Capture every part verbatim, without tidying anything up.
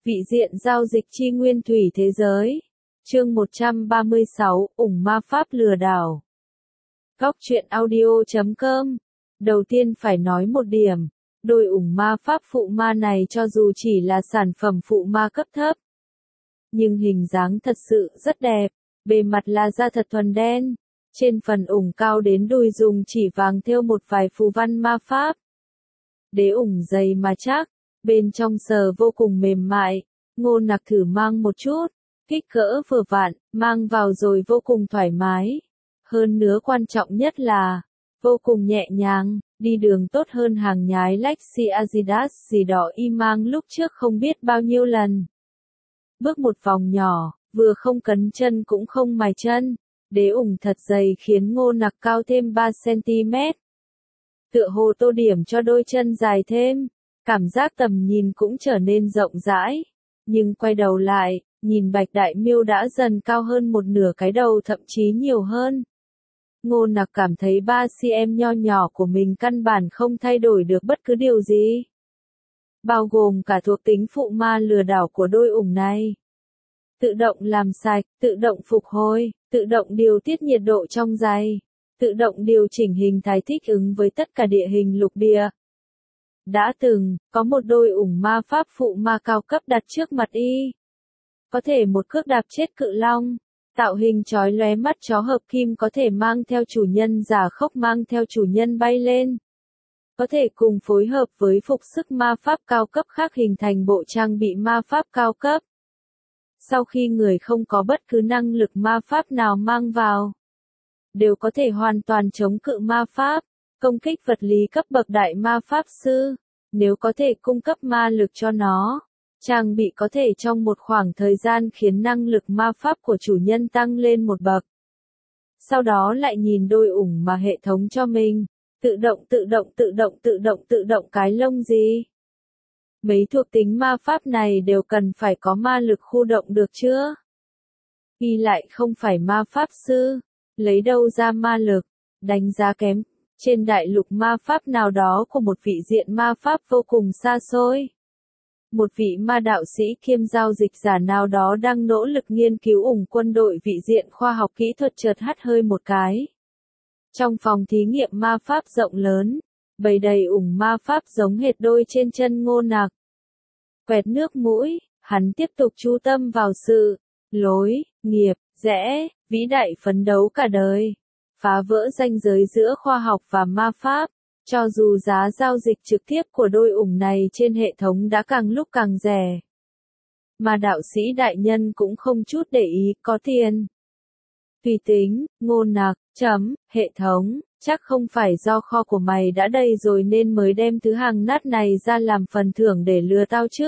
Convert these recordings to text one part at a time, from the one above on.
Vị diện giao dịch chi nguyên thủy thế giới. Chương một trăm ba mươi sáu, ủng ma pháp lừa đảo. Góc truyện audio chấm com. Đầu tiên phải nói một điểm, đôi ủng ma pháp phụ ma này cho dù chỉ là sản phẩm phụ ma cấp thấp, nhưng hình dáng thật sự rất đẹp, bề mặt là da thật thuần đen, trên phần ủng cao đến đùi dùng chỉ vàng thêu một vài phù văn ma pháp. Đế ủng dày mà chắc, bên trong sờ vô cùng mềm mại, Ngô Nặc thử mang một chút, kích cỡ vừa vặn, mang vào rồi vô cùng thoải mái. Hơn nữa quan trọng nhất là, vô cùng nhẹ nhàng, đi đường tốt hơn hàng nhái Lexi Adidas gì đó y mang lúc trước không biết bao nhiêu lần. Bước một vòng nhỏ, vừa không cấn chân cũng không mài chân, đế ủng thật dày khiến Ngô Nặc cao thêm ba xăng-ti-mét. Tựa hồ tô điểm cho đôi chân dài thêm, cảm giác tầm nhìn cũng trở nên rộng rãi. Nhưng quay đầu lại, nhìn Bạch Đại Miêu đã dần cao hơn một nửa cái đầu, thậm chí nhiều hơn. Ngô Nặc cảm thấy ba xăng-ti-mét nho nhỏ của mình căn bản không thay đổi được bất cứ điều gì, bao gồm cả thuộc tính phụ ma lừa đảo của đôi ủng này. Tự động làm sạch, tự động phục hồi, tự động điều tiết nhiệt độ trong giày, tự động điều chỉnh hình thái thích ứng với tất cả địa hình lục địa. Đã từng, có một đôi ủng ma pháp phụ ma cao cấp đặt trước mặt y. Có thể một cước đạp chết cự long, tạo hình chói lóe mắt chó hợp kim có thể mang theo chủ nhân giả khốc mang theo chủ nhân bay lên. Có thể cùng phối hợp với phục sức ma pháp cao cấp khác hình thành bộ trang bị ma pháp cao cấp. Sau khi người không có bất cứ năng lực ma pháp nào mang vào, đều có thể hoàn toàn chống cự ma pháp, công kích vật lý cấp bậc đại ma pháp sư, nếu có thể cung cấp ma lực cho nó. Trang bị có thể trong một khoảng thời gian khiến năng lực ma pháp của chủ nhân tăng lên một bậc. Sau đó lại nhìn đôi ủng mà hệ thống cho mình, tự động tự động tự động tự động tự động cái lông gì. Mấy thuộc tính ma pháp này đều cần phải có ma lực khu động được chưa? Y lại không phải ma pháp sư, lấy đâu ra ma lực, đánh giá kém, trên đại lục ma pháp nào đó của một vị diện ma pháp vô cùng xa xôi. Một vị ma đạo sĩ kiêm giao dịch giả nào đó đang nỗ lực nghiên cứu ủng quân đội vị diện khoa học kỹ thuật chợt hắt hơi một cái. Trong phòng thí nghiệm ma pháp rộng lớn, bày đầy ủng ma pháp giống hệt đôi trên chân Ngô Nặc. Quẹt nước mũi, hắn tiếp tục chú tâm vào sự, lối, nghiệp, rẽ, vĩ đại phấn đấu cả đời. Phá vỡ ranh giới giữa khoa học và ma pháp. Cho dù giá giao dịch trực tiếp của đôi ủng này trên hệ thống đã càng lúc càng rẻ, mà đạo sĩ đại nhân cũng không chút để ý, có tiền. Tùy tính, Ngô Nặc, chấm, hệ thống, chắc không phải do kho của mày đã đầy rồi nên mới đem thứ hàng nát này ra làm phần thưởng để lừa tao chứ.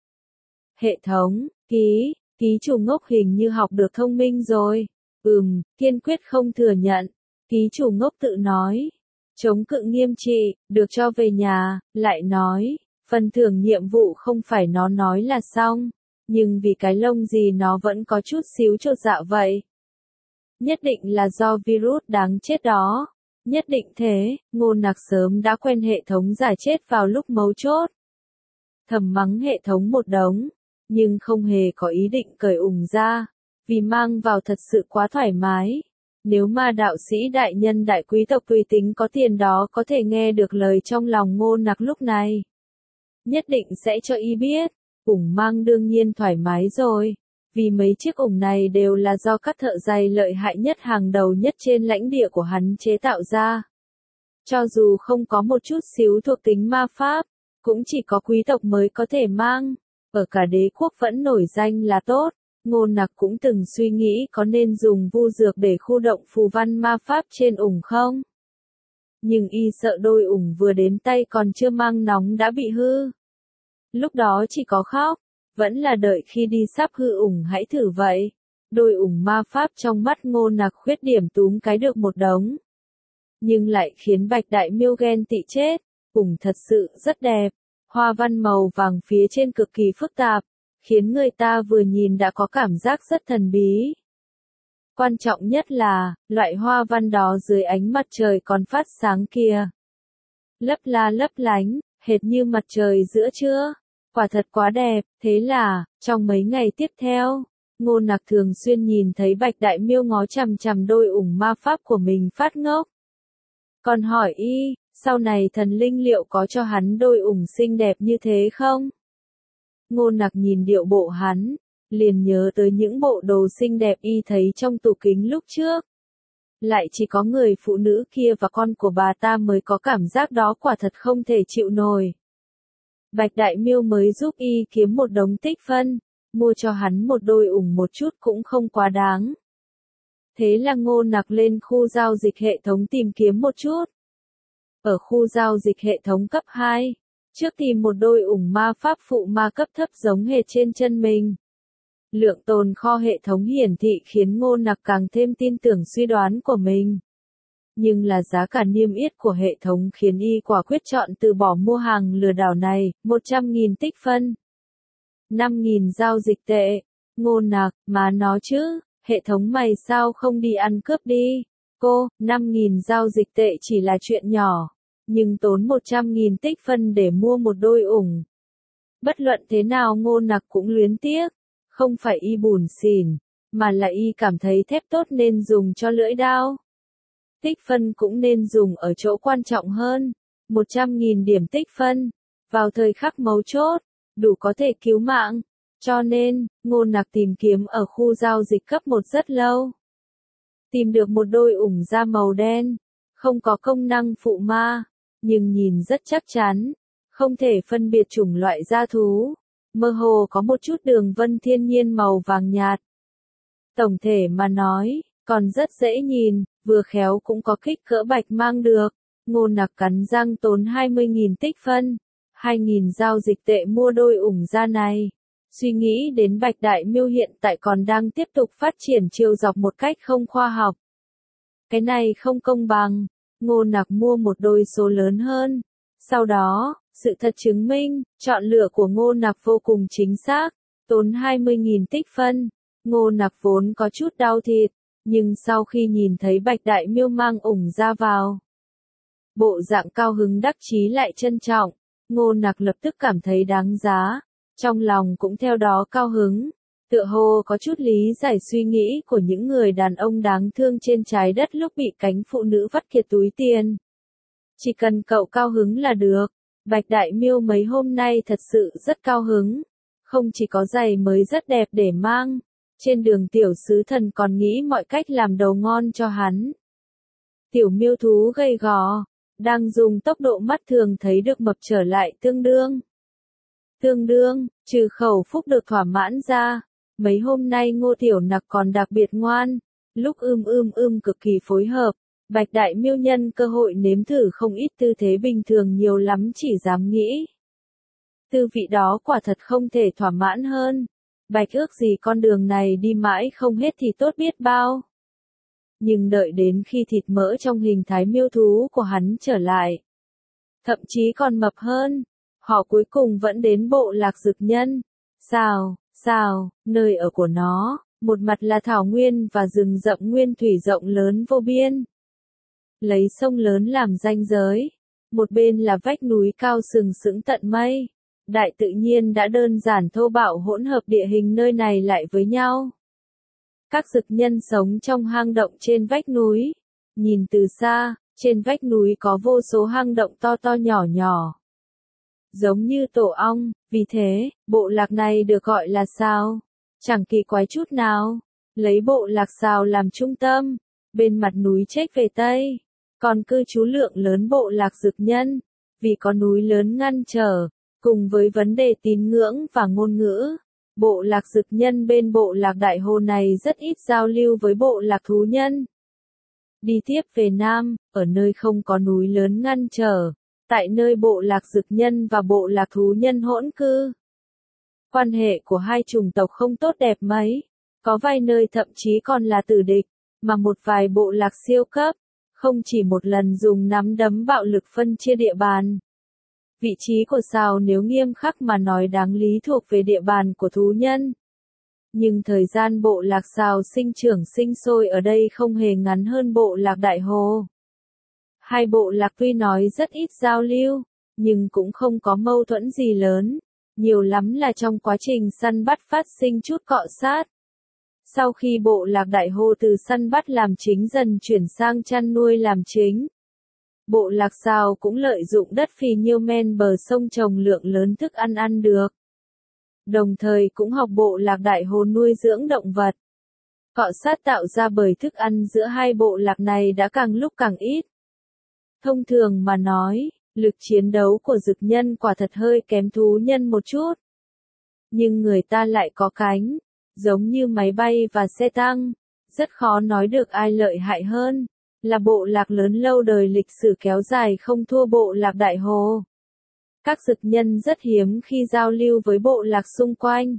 Hệ thống, ký, ký chủ ngốc hình như học được thông minh rồi. Ừm, kiên quyết không thừa nhận. Ký chủ ngốc tự nói. Chống cự nghiêm trị, được cho về nhà, lại nói, phần thưởng nhiệm vụ không phải nó nói là xong, nhưng vì cái lông gì nó vẫn có chút xíu chột dạ vậy. Nhất định là do virus đáng chết đó, nhất định thế. Ngô Nặc sớm đã quen hệ thống giải chết vào lúc mấu chốt. Thầm mắng hệ thống một đống, nhưng không hề có ý định cởi ủng ra, vì mang vào thật sự quá thoải mái. Nếu ma đạo sĩ đại nhân đại quý tộc tùy tính có tiền đó có thể nghe được lời trong lòng Ngô Nặc lúc này, nhất định sẽ cho y biết, ủng mang đương nhiên thoải mái rồi, vì mấy chiếc ủng này đều là do các thợ giày lợi hại nhất hàng đầu nhất trên lãnh địa của hắn chế tạo ra. Cho dù không có một chút xíu thuộc tính ma pháp, cũng chỉ có quý tộc mới có thể mang, ở cả đế quốc vẫn nổi danh là tốt. Ngô Nặc cũng từng suy nghĩ có nên dùng vu dược để khu động phù văn ma pháp trên ủng không? Nhưng y sợ đôi ủng vừa đến tay còn chưa mang nóng đã bị hư. Lúc đó chỉ có khóc, vẫn là đợi khi đi sắp hư ủng hãy thử vậy. Đôi ủng ma pháp trong mắt Ngô Nặc khuyết điểm túm cái được một đống. Nhưng lại khiến Bạch Đại Miêu ghen tị chết, ủng thật sự rất đẹp, hoa văn màu vàng phía trên cực kỳ phức tạp, khiến người ta vừa nhìn đã có cảm giác rất thần bí. Quan trọng nhất là, loại hoa văn đó dưới ánh mặt trời còn phát sáng kìa. Lấp la lấp lánh, hệt như mặt trời giữa trưa. Quả thật quá đẹp, thế là, trong mấy ngày tiếp theo, Ngô Nặc thường xuyên nhìn thấy Bạch Đại Miêu ngó chằm chằm đôi ủng ma pháp của mình phát ngốc. Còn hỏi y, sau này thần linh liệu có cho hắn đôi ủng xinh đẹp như thế không? Ngô Nặc nhìn điệu bộ hắn, liền nhớ tới những bộ đồ xinh đẹp y thấy trong tủ kính lúc trước. Lại chỉ có người phụ nữ kia và con của bà ta mới có cảm giác đó, quả thật không thể chịu nổi. Bạch Đại Miêu mới giúp y kiếm một đống tích phân, mua cho hắn một đôi ủng một chút cũng không quá đáng. Thế là Ngô Nặc lên khu giao dịch hệ thống tìm kiếm một chút. Ở khu giao dịch hệ thống cấp hai, trước tìm một đôi ủng ma pháp phụ ma cấp thấp giống hệt trên chân mình. Lượng tồn kho hệ thống hiển thị khiến Ngô Nặc càng thêm tin tưởng suy đoán của mình. Nhưng là giá cả niêm yết của hệ thống khiến y quả quyết chọn từ bỏ mua hàng lừa đảo này, một trăm nghìn tích phân. năm nghìn giao dịch tệ. Ngô Nặc, má nó chứ, hệ thống mày sao không đi ăn cướp đi. Cô, năm nghìn giao dịch tệ chỉ là chuyện nhỏ, nhưng tốn một trăm nghìn tích phân để mua một đôi ủng. Bất luận thế nào Ngô Nặc cũng luyến tiếc, không phải y bủn xỉn, mà là y cảm thấy thép tốt nên dùng cho lưỡi đao. Tích phân cũng nên dùng ở chỗ quan trọng hơn, một trăm nghìn điểm tích phân, vào thời khắc mấu chốt, đủ có thể cứu mạng. Cho nên, Ngô Nặc tìm kiếm ở khu giao dịch cấp một rất lâu. Tìm được một đôi ủng da màu đen, không có công năng phụ ma, nhưng nhìn rất chắc chắn, không thể phân biệt chủng loại da thú, mơ hồ có một chút đường vân thiên nhiên màu vàng nhạt. Tổng thể mà nói, còn rất dễ nhìn, vừa khéo cũng có kích cỡ bạch mang được. Ngô Nặc cắn răng tốn hai mươi nghìn tích phân, hai nghìn giao dịch tệ mua đôi ủng da này. Suy nghĩ đến Bạch Đại Miêu hiện tại còn đang tiếp tục phát triển chiều dọc một cách không khoa học. Cái này không công bằng, Ngô Nặc mua một đôi số lớn hơn. Sau đó, sự thật chứng minh, chọn lựa của Ngô Nặc vô cùng chính xác, tốn hai mươi nghìn tích phân. Ngô Nặc vốn có chút đau thịt, nhưng sau khi nhìn thấy Bạch Đại Miêu mang ủng ra vào, bộ dạng cao hứng đắc chí lại trân trọng, Ngô Nặc lập tức cảm thấy đáng giá, trong lòng cũng theo đó cao hứng, tựa hồ có chút lý giải suy nghĩ của những người đàn ông đáng thương trên trái đất lúc bị cánh phụ nữ vắt kiệt túi tiền. Chỉ cần cậu cao hứng là được. Bạch Đại Miêu mấy hôm nay thật sự rất cao hứng, không chỉ có giày mới rất đẹp để mang, trên đường tiểu sứ thần còn nghĩ mọi cách làm đầu ngon cho hắn. Tiểu miêu thú gầy gò, đang dùng tốc độ mắt thường thấy được mập trở lại tương đương. Tương đương, trừ khẩu phúc được thỏa mãn ra, mấy hôm nay Ngô Tiểu Nặc còn đặc biệt ngoan, lúc ưm ưm ưm cực kỳ phối hợp. Bạch Đại Miêu nhân cơ hội nếm thử không ít tư thế bình thường nhiều lắm chỉ dám nghĩ. Tư vị đó quả thật không thể thỏa mãn hơn. Bạch ước gì con đường này đi mãi không hết thì tốt biết bao. Nhưng đợi đến khi thịt mỡ trong hình thái miêu thú của hắn trở lại, thậm chí còn mập hơn, họ cuối cùng vẫn đến bộ lạc dực nhân. Sao, sao, nơi ở của nó, một mặt là thảo nguyên và rừng rậm nguyên thủy rộng lớn vô biên. Lấy sông lớn làm ranh giới, một bên là vách núi cao sừng sững tận mây. Đại tự nhiên đã đơn giản thô bạo hỗn hợp địa hình nơi này lại với nhau. Các dực nhân sống trong hang động trên vách núi. Nhìn từ xa, trên vách núi có vô số hang động to to nhỏ nhỏ, giống như tổ ong, vì thế, bộ lạc này được gọi là Sao. Chẳng kỳ quái chút nào, lấy bộ lạc Sao làm trung tâm, bên mặt núi chếch về Tây, còn cư trú lượng lớn bộ lạc dực nhân, vì có núi lớn ngăn trở, cùng với vấn đề tín ngưỡng và ngôn ngữ. Bộ lạc dực nhân bên bộ lạc Đại Hồ này rất ít giao lưu với bộ lạc thú nhân. Đi tiếp về Nam, ở nơi không có núi lớn ngăn trở, tại nơi bộ lạc dực nhân và bộ lạc thú nhân hỗn cư. Quan hệ của hai chủng tộc không tốt đẹp mấy, có vài nơi thậm chí còn là tử địch, mà một vài bộ lạc siêu cấp, không chỉ một lần dùng nắm đấm bạo lực phân chia địa bàn. Vị trí của Sao nếu nghiêm khắc mà nói đáng lý thuộc về địa bàn của thú nhân. Nhưng thời gian bộ lạc Sao sinh trưởng sinh sôi ở đây không hề ngắn hơn bộ lạc Đại Hồ. Hai bộ lạc tuy nói rất ít giao lưu, nhưng cũng không có mâu thuẫn gì lớn. nhiều lắm là trong quá trình săn bắt phát sinh chút cọ sát. Sau khi bộ lạc Đại Hồ từ săn bắt làm chính dần chuyển sang chăn nuôi làm chính, bộ lạc Sào cũng lợi dụng đất phì nhiêu men bờ sông trồng lượng lớn thức ăn ăn được. Đồng thời cũng học bộ lạc Đại Hồ nuôi dưỡng động vật. Cọ sát tạo ra bởi thức ăn giữa hai bộ lạc này đã càng lúc càng ít. Thông thường mà nói, lực chiến đấu của dực nhân quả thật hơi kém thú nhân một chút. Nhưng người ta lại có cánh, giống như máy bay và xe tăng, rất khó nói được ai lợi hại hơn, là bộ lạc lớn lâu đời lịch sử kéo dài không thua bộ lạc Đại Hồ. Các dực nhân rất hiếm khi giao lưu với bộ lạc xung quanh.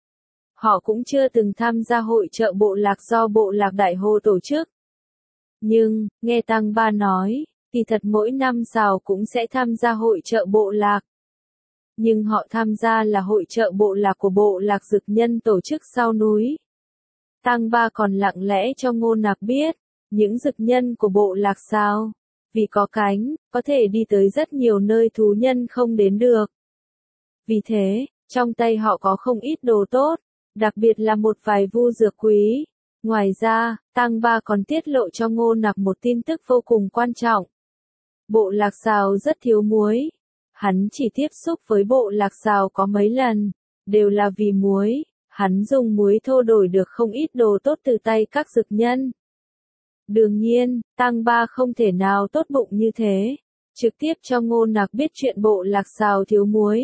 Họ cũng chưa từng tham gia hội chợ bộ lạc do bộ lạc Đại Hồ tổ chức. Nhưng, nghe Tăng Ba nói, thì thật mỗi năm Sào cũng sẽ tham gia hội chợ bộ lạc. Nhưng họ tham gia là hội chợ bộ lạc của bộ lạc dực nhân tổ chức sau núi. Tăng Ba còn lặng lẽ cho Ngô Nặc biết, những dực nhân của bộ lạc Sào, vì có cánh, có thể đi tới rất nhiều nơi thú nhân không đến được. Vì thế, trong tay họ có không ít đồ tốt, đặc biệt là một vài vu dược quý. Ngoài ra, Tăng Ba còn tiết lộ cho Ngô Nặc một tin tức vô cùng quan trọng. Bộ lạc Sào rất thiếu muối. Hắn chỉ tiếp xúc với bộ lạc Sào có mấy lần, đều là vì muối. Hắn dùng muối thô đổi được không ít đồ tốt từ tay các dực nhân. Đương nhiên, Tăng Ba không thể nào tốt bụng như thế, trực tiếp cho Ngô Nặc biết chuyện bộ lạc Sào thiếu muối.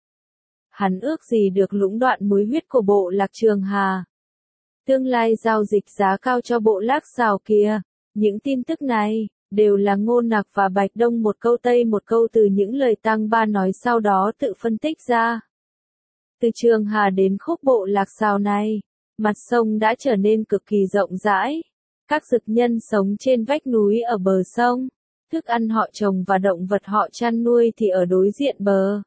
Hắn ước gì được lũng đoạn muối huyết của bộ lạc Trường Hà. Tương lai giao dịch giá cao cho bộ lạc Sào kia. Những tin tức này, đều là Ngô Nặc và Bạch Đông một câu tây một câu từ những lời Tăng Ba nói sau đó tự phân tích ra. Từ Trường Hà đến khúc bộ lạc Sào này, mặt sông đã trở nên cực kỳ rộng rãi. Các dực nhân sống trên vách núi ở bờ sông, thức ăn họ trồng và động vật họ chăn nuôi thì ở đối diện bờ.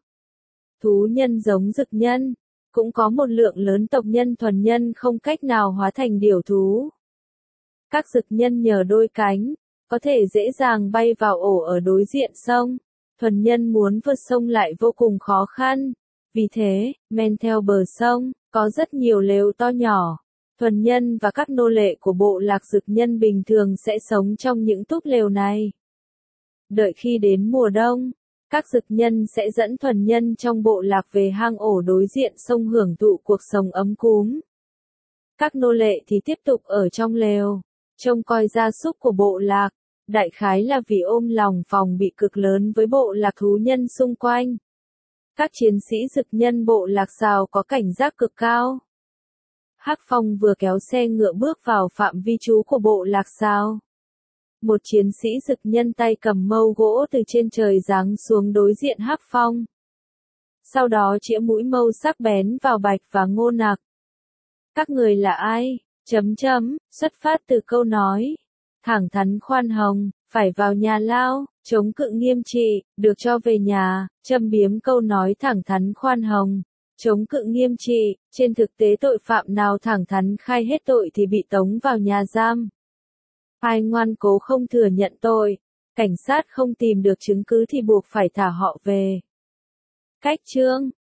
Thú nhân giống dực nhân, cũng có một lượng lớn tộc nhân thuần nhân không cách nào hóa thành điểu thú. Các dực nhân nhờ đôi cánh, có thể dễ dàng bay vào ổ ở đối diện sông. Thuần nhân muốn vượt sông lại vô cùng khó khăn. Vì thế, men theo bờ sông, có rất nhiều lều to nhỏ. Thuần nhân và các nô lệ của bộ lạc dực nhân bình thường sẽ sống trong những túp lều này. Đợi khi đến mùa đông, các dực nhân sẽ dẫn thuần nhân trong bộ lạc về hang ổ đối diện sông hưởng thụ cuộc sống ấm cúm. Các nô lệ thì tiếp tục ở trong lều, trông coi gia súc của bộ lạc, đại khái là vì ôm lòng phòng bị cực lớn với bộ lạc thú nhân xung quanh. Các chiến sĩ dực nhân bộ lạc Sào có cảnh giác cực cao. Hắc Phong vừa kéo xe ngựa bước vào phạm vi trú của bộ lạc Sào. Một chiến sĩ dực nhân tay cầm mâu gỗ từ trên trời giáng xuống đối diện Hắc Phong. Sau đó chĩa mũi mâu sắc bén vào Bạch và Ngô Nặc. Các người là ai? Chấm chấm, xuất phát từ câu nói. Thẳng thắn khoan hồng, phải vào nhà lao, chống cự nghiêm trị, được cho về nhà, châm biếm câu nói thẳng thắn khoan hồng, chống cự nghiêm trị, trên thực tế tội phạm nào thẳng thắn khai hết tội thì bị tống vào nhà giam. Ai ngoan cố không thừa nhận tội, cảnh sát không tìm được chứng cứ thì buộc phải thả họ về. Cách chương